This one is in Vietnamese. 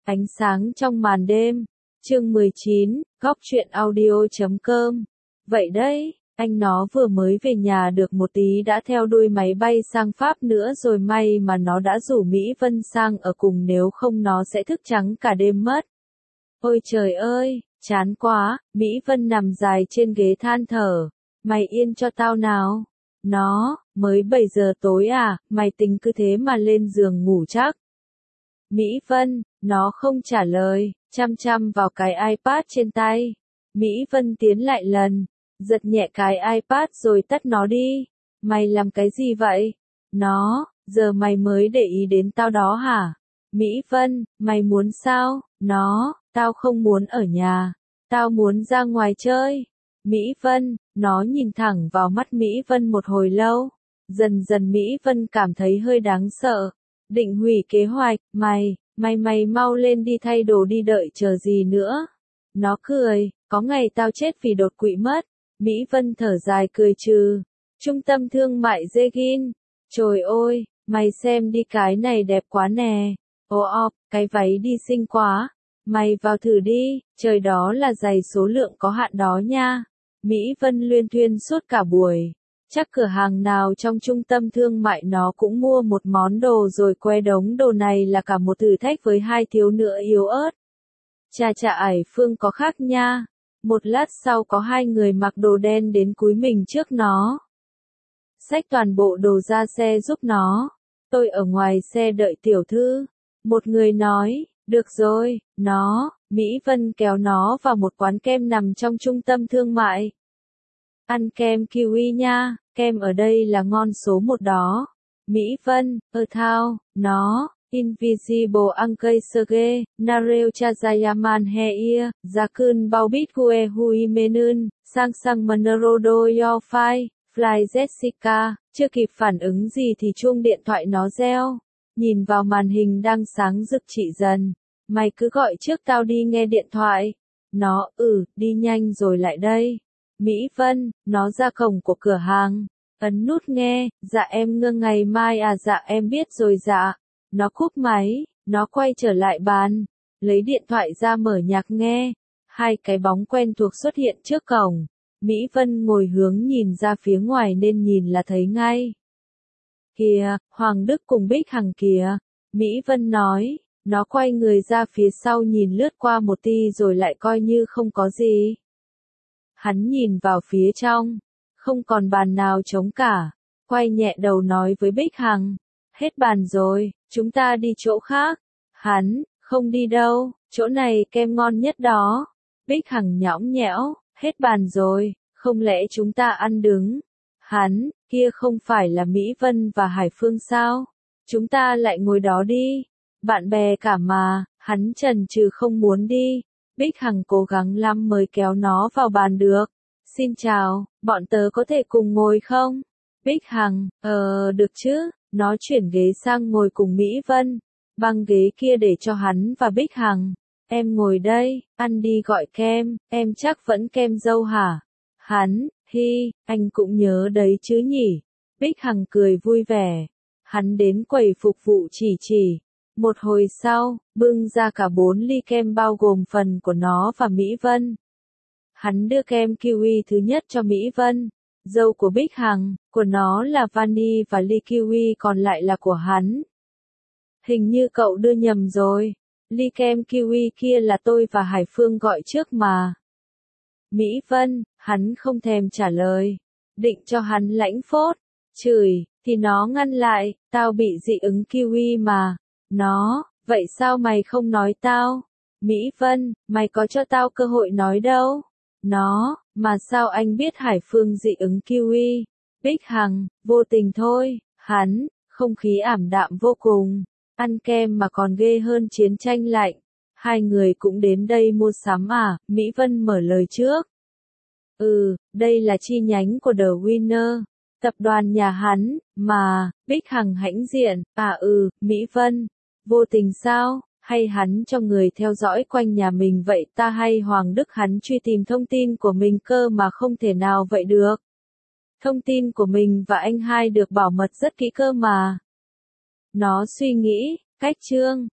Ánh sáng trong màn đêm. Chương 19, góc truyện audio.com. Vậy đấy, anh nó vừa mới về nhà được một tí đã theo đuôi máy bay sang Pháp nữa rồi, may mà nó đã rủ Mỹ Vân sang ở cùng, nếu không nó sẽ thức trắng cả đêm mất. Ôi trời ơi, chán quá. Mỹ Vân nằm dài trên ghế than thở. Mày yên cho tao nào. Nó, mới 7 giờ tối à, mày tính cứ thế mà lên giường ngủ chắc. Mỹ Vân, nó không trả lời, chăm chăm vào cái iPad trên tay. Mỹ Vân tiến lại lần, giật nhẹ cái iPad rồi tắt nó đi. Mày làm cái gì vậy? Nó, giờ mày mới để ý đến tao đó hả? Mỹ Vân, mày muốn sao? Nó, tao không muốn ở nhà, tao muốn ra ngoài chơi. Mỹ Vân, nó nhìn thẳng vào mắt Mỹ Vân một hồi lâu. Dần dần Mỹ Vân cảm thấy hơi đáng sợ. Định hủy kế hoạch, mày mau lên đi thay đồ đi, đợi chờ gì nữa. Nó cười, có ngày tao chết vì đột quỵ mất. Mỹ Vân thở dài cười trừ. Trung tâm thương mại Zegin. Trời ơi, mày xem đi, cái này đẹp quá nè. Cái váy đi xinh quá. Mày vào thử đi, trời đó là giày số lượng có hạn đó nha. Mỹ Vân luyên thuyên suốt cả buổi. Chắc cửa hàng nào trong trung tâm thương mại nó cũng mua một món đồ rồi que đống đồ này là cả một thử thách với hai thiếu nữ yếu ớt. Chà ải Phương có khác nha. Một lát sau có hai người mặc đồ đen đến cúi mình trước nó. Xách toàn bộ đồ ra xe giúp nó. Tôi ở ngoài xe đợi tiểu thư. Một người nói, được rồi, Mỹ Vân kéo nó vào một quán kem nằm trong trung tâm thương mại. Ăn kem kiwi nha, kem ở đây là ngon số 1 đó. Mỹ Vân, Invisible Angkei Serge, Nareo Chazayaman Heir, Zakun Baubit Hue Hui Menun, Sang Manerodo Yo Fai, Fly Jessica, chưa kịp phản ứng gì thì chuông điện thoại nó reo. Nhìn vào màn hình đang sáng rực chị dần. Mày cứ gọi trước tao đi nghe điện thoại. Nó, đi nhanh rồi lại đây. Mỹ Vân, nó ra cổng của cửa hàng. Ấn nút nghe, dạ em ngưng ngày mai à, dạ em biết rồi dạ. Nó cúp máy, nó quay trở lại bàn. Lấy điện thoại ra mở nhạc nghe. Hai cái bóng quen thuộc xuất hiện trước cổng. Mỹ Vân ngồi hướng nhìn ra phía ngoài nên nhìn là thấy ngay. Kìa, Hoàng Đức cùng Bích Hằng kìa. Mỹ Vân nói, nó quay người ra phía sau nhìn lướt qua một tí rồi lại coi như không có gì. Hắn nhìn vào phía trong, không còn bàn nào trống cả. Quay nhẹ đầu nói với Bích Hằng, hết bàn rồi, chúng ta đi chỗ khác. Hắn, không đi đâu, chỗ này kem ngon nhất đó. Bích Hằng nhõng nhẽo, hết bàn rồi, không lẽ chúng ta ăn đứng? Hắn, kia không phải là Mỹ Vân và Hải Phương sao? Chúng ta lại ngồi đó đi. Bạn bè cả mà, hắn chần chừ không muốn đi. Bích Hằng cố gắng lắm mới kéo nó vào bàn được. Xin chào, bọn tớ có thể cùng ngồi không? Bích Hằng, được chứ. Nó chuyển ghế sang ngồi cùng Mỹ Vân. Băng ghế kia để cho hắn và Bích Hằng. Em ngồi đây, ăn đi gọi kem, em chắc vẫn kem dâu hả? Hắn, anh cũng nhớ đấy chứ nhỉ? Bích Hằng cười vui vẻ. Hắn đến quầy phục vụ chỉ. Một hồi sau, bưng ra cả 4 ly kem bao gồm phần của nó và Mỹ Vân. Hắn đưa kem kiwi thứ nhất cho Mỹ Vân. Dâu của Bích Hằng, của nó là vani và ly kiwi còn lại là của hắn. Hình như cậu đưa nhầm rồi. Ly kem kiwi kia là tôi và Hải Phương gọi trước mà. Mỹ Vân, hắn không thèm trả lời. Định cho hắn lãnh phốt, chửi, thì nó ngăn lại, tao bị dị ứng kiwi mà. Nó, vậy sao mày không nói tao? Mỹ Vân, mày có cho tao cơ hội nói đâu. Nó, mà sao anh biết Hải Phương dị ứng kiwi? Bích Hằng, vô tình thôi. Hắn, không khí ảm đạm vô cùng. Ăn kem mà còn ghê hơn chiến tranh lạnh. Hai người cũng đến đây mua sắm à? Mỹ Vân mở lời trước. Đây là chi nhánh của The Winner, tập đoàn nhà hắn, mà. Bích Hằng hãnh diện. Mỹ Vân. Vô tình sao? Hay hắn cho người theo dõi quanh nhà mình vậy ta, hay Hoàng Đức hắn truy tìm thông tin của mình cơ mà không thể nào vậy được. Thông tin của mình và anh hai được bảo mật rất kỹ cơ mà. Nó suy nghĩ, cách chương.